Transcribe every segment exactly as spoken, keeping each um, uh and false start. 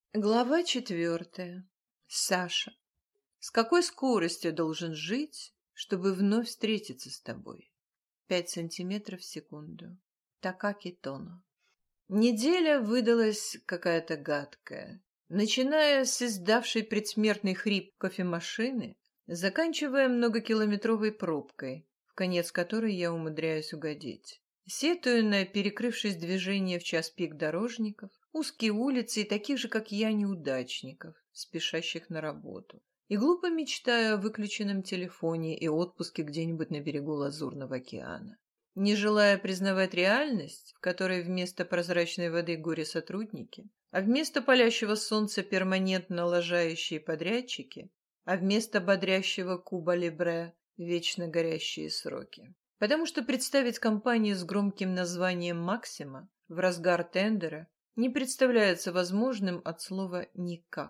Глава четвертая. Саша. С какой скоростью должен жить, чтобы вновь встретиться с тобой? Пять сантиметров в секунду. Такаки Тоно. Неделя выдалась какая-то гадкая. Начиная с издавшей предсмертный хрип кофемашины, заканчивая многокилометровой пробкой, в конец которой я умудряюсь угодить. Сетую на перекрывшись движение в час пик дорожников, узкие улицы и таких же, как я, неудачников, спешащих на работу. И глупо мечтаю о выключенном телефоне и отпуске где-нибудь на берегу Лазурного океана. Не желая признавать реальность, в которой вместо прозрачной воды горе-сотрудники, а вместо палящего солнца перманентно лажающие подрядчики, а вместо бодрящего Куба Либре вечно горящие сроки. Потому что представить компанию с громким названием «Максима» в разгар тендера не представляется возможным от слова «никак».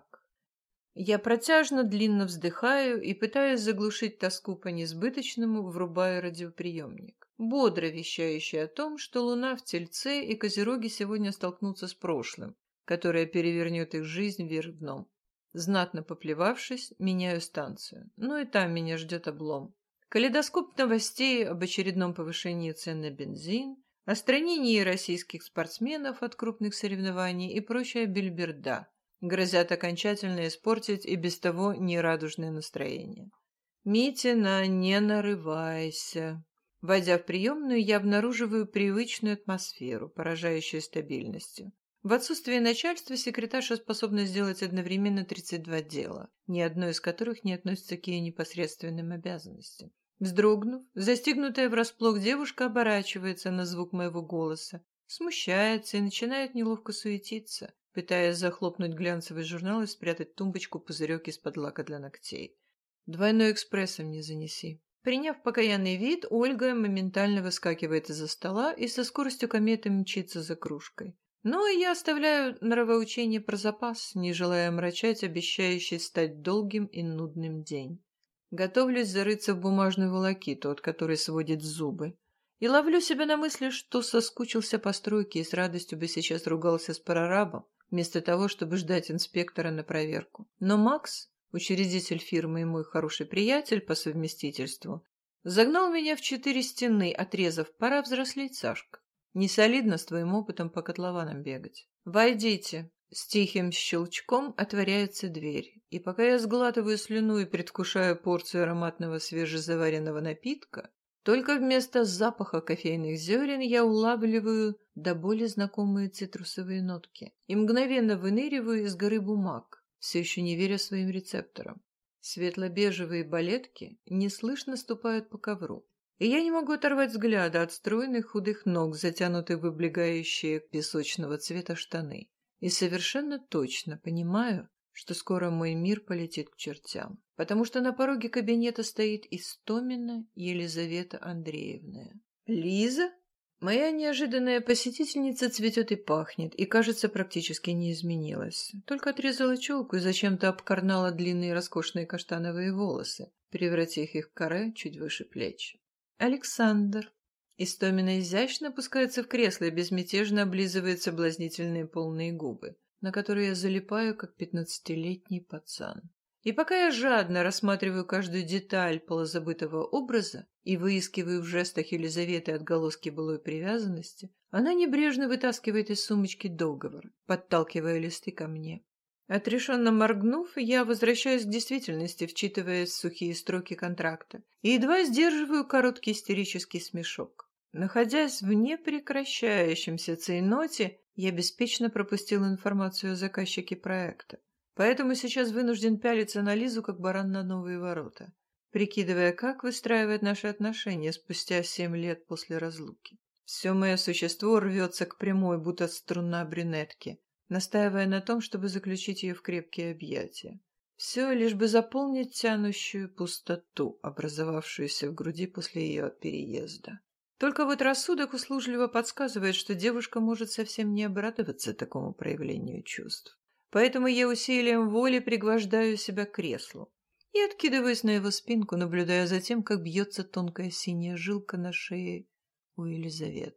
Я протяжно длинно вздыхаю и, пытаясь заглушить тоску по несбыточному, врубаю радиоприемник, бодро вещающий о том, что Луна в Тельце и Козероги сегодня столкнутся с прошлым, которое перевернет их жизнь вверх дном. Знатно поплевавшись, меняю станцию, но и там меня ждет облом. Калейдоскоп новостей об очередном повышении цен на бензин, о странении российских спортсменов от крупных соревнований и прочая бельберда грозят окончательно испортить и без того нерадужное настроение. Митина, не нарывайся. Войдя в приемную, я обнаруживаю привычную атмосферу, поражающую стабильностью. В отсутствие начальства секретарша способна сделать одновременно тридцать два дела, ни одно из которых не относится к ее непосредственным обязанностям. Вздрогнув, застигнутая врасплох девушка оборачивается на звук моего голоса, смущается и начинает неловко суетиться, пытаясь захлопнуть глянцевый журнал и спрятать в тумбочку пузырек из-под лака для ногтей. «Двойной экспрессом не занеси». Приняв покаянный вид, Ольга моментально выскакивает из-за стола и со скоростью кометы мчится за кружкой. Но я оставляю нравоучение про запас, не желая омрачать обещающий стать долгим и нудным день. Готовлюсь зарыться в бумажную волокиту, от которой сводит зубы, и ловлю себя на мысли, что соскучился по стройке и с радостью бы сейчас ругался с прорабом, вместо того, чтобы ждать инспектора на проверку. Но Макс, учредитель фирмы и мой хороший приятель по совместительству, загнал меня в четыре стены, отрезав: «Пора взрослеть, Сашка. Не солидно с твоим опытом по котлованам бегать. Войдите». С тихим щелчком отворяется дверь, и пока я сглатываю слюну и предвкушаю порцию ароматного свежезаваренного напитка, только вместо запаха кофейных зерен я улавливаю до боли знакомые цитрусовые нотки и мгновенно выныриваю из горы бумаг, все еще не веря своим рецепторам. Светло-бежевые балетки неслышно ступают по ковру, и я не могу оторвать взгляда от стройных худых ног, затянутых в облегающие песочного цвета штаны. И совершенно точно понимаю, что скоро мой мир полетит к чертям, потому что на пороге кабинета стоит Истомина Елизавета Андреевна. «Лиза?» Моя неожиданная посетительница цветет и пахнет, и, кажется, практически не изменилась. Только отрезала челку и зачем-то обкорнала длинные роскошные каштановые волосы, превратив их в каре чуть выше плеч. «Александр». Истомина изящно опускается в кресло и безмятежно облизывает соблазнительные полные губы, на которые я залипаю, как пятнадцатилетний пацан. И пока я жадно рассматриваю каждую деталь полузабытого образа и выискиваю в жестах Елизаветы отголоски былой привязанности, она небрежно вытаскивает из сумочки договор, подталкивая листы ко мне. Отрешенно моргнув, я возвращаюсь к действительности, вчитываясь в сухие строки контракта, и едва сдерживаю короткий истерический смешок. Находясь в непрекращающемся цейноте, я беспечно пропустил информацию о заказчике проекта, поэтому сейчас вынужден пялиться на Лизу, как баран на новые ворота, прикидывая, как выстраивать наши отношения спустя семь лет после разлуки. Все мое существо рвется к прямой, будто струна брюнетки, настаивая на том, чтобы заключить ее в крепкие объятия. Все лишь бы заполнить тянущую пустоту, образовавшуюся в груди после ее переезда. Только вот рассудок услужливо подсказывает, что девушка может совсем не обрадоваться такому проявлению чувств. Поэтому я усилием воли пригвождаю себя к креслу и откидываюсь на его спинку, наблюдая за тем, как бьется тонкая синяя жилка на шее у Елизаветы.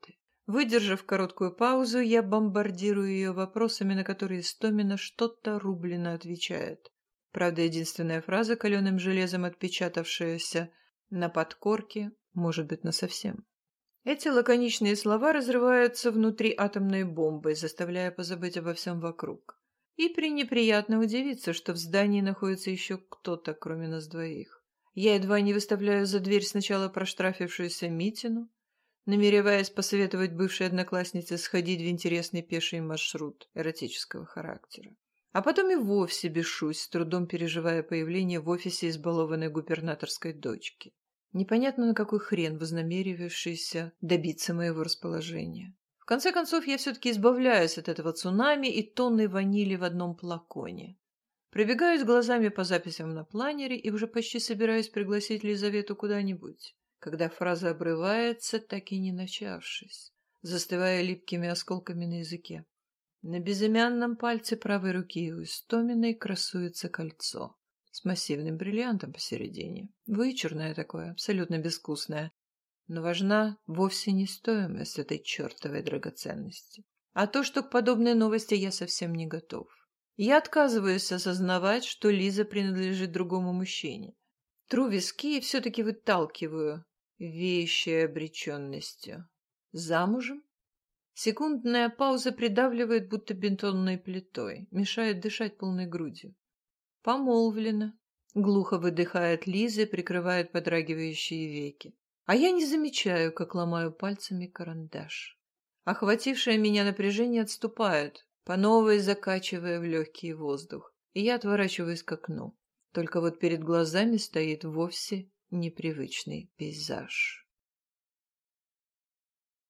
Выдержав короткую паузу, я бомбардирую ее вопросами, на которые Истомина что-то рублено отвечает. Правда, единственная фраза, каленым железом отпечатавшаяся на подкорке, может быть, насовсем. Эти лаконичные слова разрываются внутри атомной бомбой, заставляя позабыть обо всем вокруг. И пренеприятно удивиться, что в здании находится еще кто-то, кроме нас двоих. Я едва не выставляю за дверь сначала проштрафившуюся Митину, намереваясь посоветовать бывшей однокласснице сходить в интересный пеший маршрут эротического характера. А потом и вовсе бешусь, с трудом переживая появление в офисе избалованной губернаторской дочки. Непонятно, на какой хрен вознамеривавшийся добиться моего расположения. В конце концов, я все-таки избавляюсь от этого цунами и тонны ванили в одном флаконе. Пробегаюсь глазами по записям на планере и уже почти собираюсь пригласить Лизавету куда-нибудь, когда фраза обрывается, так и не начавшись, застывая липкими осколками на языке. На безымянном пальце правой руки у Истоминой красуется кольцо с массивным бриллиантом посередине. Вычурное такое, абсолютно безвкусное. Но важна вовсе не стоимость этой чертовой драгоценности, а то, что к подобной новости я совсем не готов. Я отказываюсь осознавать, что Лиза принадлежит другому мужчине. Тру виски и все-таки выталкиваю веющей обреченностью. Замужем? Секундная пауза придавливает, будто бетонной плитой, мешает дышать полной грудью. Помолвлена. Глухо выдыхает Лиза и прикрывает подрагивающие веки. А я не замечаю, как ломаю пальцами карандаш. Охватившее меня напряжение отступает, по новой закачивая в легкий воздух, и я отворачиваюсь к окну. Только вот перед глазами стоит вовсе непривычный пейзаж.